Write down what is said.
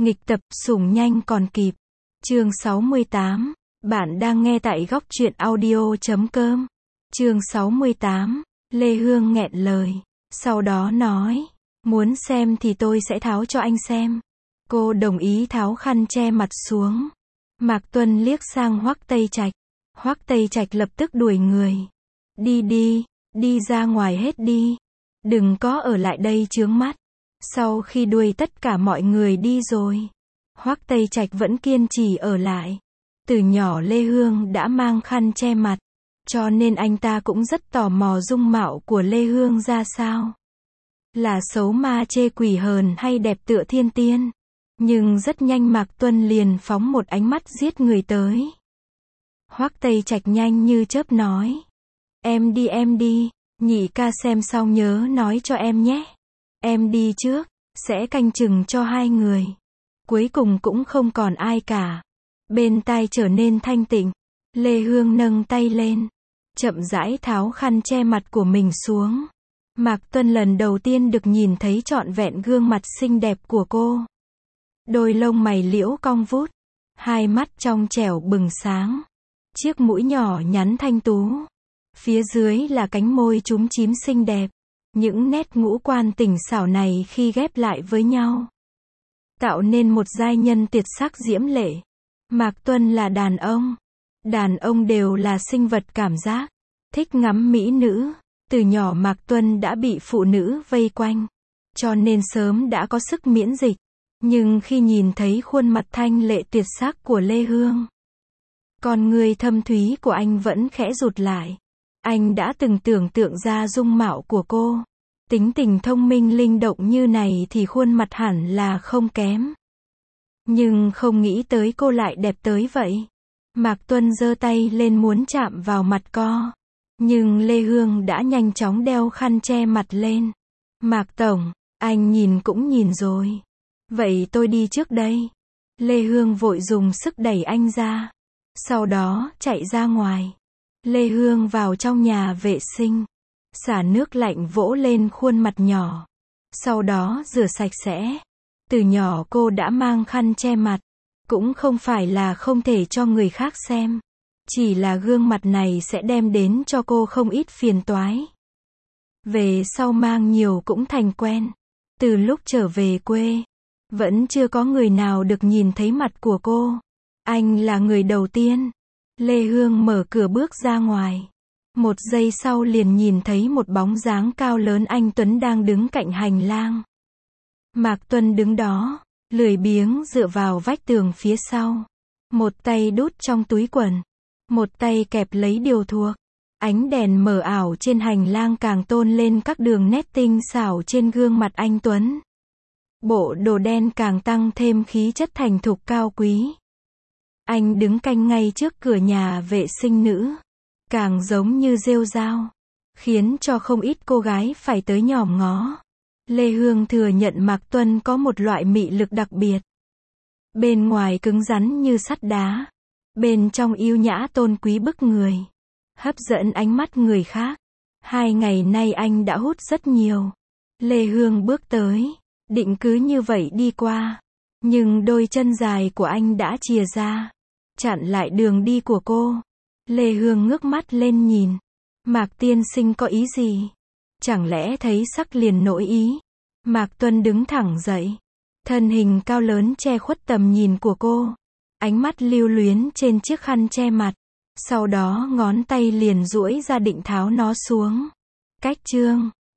Nghịch tập, sủng nhanh còn kịp. Chương 68. Bạn đang nghe tại góc truyện audio.com. Chương 68. Lê Hương nghẹn lời. Sau đó nói. Muốn xem thì tôi sẽ tháo cho anh xem. Cô đồng ý tháo khăn che mặt xuống. Mạc Tuân liếc sang Hoắc Tây Trạch. Hoắc Tây Trạch lập tức đuổi người. Đi đi, đi ra ngoài hết đi. Đừng có ở lại đây chướng mắt. Sau khi đuổi tất cả mọi người đi rồi, Hoắc Tây Trạch vẫn kiên trì ở lại. Từ nhỏ Lê Hương đã mang khăn che mặt, cho nên anh ta cũng rất tò mò dung mạo của Lê Hương ra sao. Là xấu ma chê quỷ hờn hay đẹp tựa thiên tiên. Nhưng rất nhanh Mạc Tuân liền phóng một ánh mắt giết người tới. Hoắc Tây Trạch nhanh như chớp nói. Em đi, nhị ca xem xong nhớ nói cho em nhé. Em đi trước, sẽ canh chừng cho hai người. Cuối cùng cũng không còn ai cả. Bên tai trở nên thanh tịnh. Lê Hương nâng tay lên, chậm rãi tháo khăn che mặt của mình xuống. Mạc Tuân lần đầu tiên được nhìn thấy trọn vẹn gương mặt xinh đẹp của cô. Đôi lông mày liễu cong vút, hai mắt trong trẻo bừng sáng, chiếc mũi nhỏ nhắn thanh tú. Phía dưới là cánh môi chúm chím xinh đẹp. Những nét ngũ quan tỉnh xảo này khi ghép lại với nhau, tạo nên một giai nhân tuyệt sắc diễm lệ. Mạc Tuân là đàn ông. Đàn ông đều là sinh vật cảm giác, thích ngắm mỹ nữ. Từ nhỏ Mạc Tuân đã bị phụ nữ vây quanh, cho nên sớm đã có sức miễn dịch. Nhưng khi nhìn thấy khuôn mặt thanh lệ tuyệt sắc của Lê Hương, con người thâm thúy của anh vẫn khẽ rụt lại. Anh đã từng tưởng tượng ra dung mạo của cô. Tính tình thông minh linh động như này thì khuôn mặt hẳn là không kém. Nhưng không nghĩ tới cô lại đẹp tới vậy. Mạc Tuân giơ tay lên muốn chạm vào mặt co. Nhưng Lê Hương đã nhanh chóng đeo khăn che mặt lên. Mạc Tổng, anh nhìn cũng nhìn rồi. Vậy tôi đi trước đây. Lê Hương vội dùng sức đẩy anh ra. Sau đó chạy ra ngoài. Lê Hương vào trong nhà vệ sinh, xả nước lạnh vỗ lên khuôn mặt nhỏ. Sau đó rửa sạch sẽ. Từ nhỏ cô đã mang khăn che mặt. Cũng không phải là không thể cho người khác xem. Chỉ là gương mặt này sẽ đem đến cho cô không ít phiền toái. Về sau mang nhiều cũng thành quen. Từ lúc trở về quê, vẫn chưa có người nào được nhìn thấy mặt của cô. Anh là người đầu tiên. Lê Hương mở cửa bước ra ngoài. Một giây sau liền nhìn thấy một bóng dáng cao lớn anh tuấn đang đứng cạnh hành lang. Mạc Tuân đứng đó, lười biếng dựa vào vách tường phía sau. Một tay đút trong túi quần, một tay kẹp lấy điều thuộc. Ánh đèn mờ ảo trên hành lang càng tôn lên các đường nét tinh xảo trên gương mặt anh tuấn. Bộ đồ đen càng tăng thêm khí chất thành thục cao quý. Anh đứng canh ngay trước cửa nhà vệ sinh nữ, càng giống như rêu rao, khiến cho không ít cô gái phải tới nhòm ngó. Lê Hương thừa nhận Mạc Tuân có một loại mị lực đặc biệt. Bên ngoài cứng rắn như sắt đá, bên trong yêu nhã tôn quý bức người, hấp dẫn ánh mắt người khác. 2 ngày nay anh đã hút rất nhiều. Lê Hương bước tới, định cứ như vậy đi qua. Nhưng đôi chân dài của anh đã chìa ra, chặn lại đường đi của cô. Lê Hương ngước mắt lên nhìn. Mạc tiên sinh có ý gì? Chẳng lẽ thấy sắc liền nổi ý? Mạc Tuân đứng thẳng dậy. Thân hình cao lớn che khuất tầm nhìn của cô. Ánh mắt lưu luyến trên chiếc khăn che mặt. Sau đó ngón tay liền duỗi ra định tháo nó xuống. Cách chương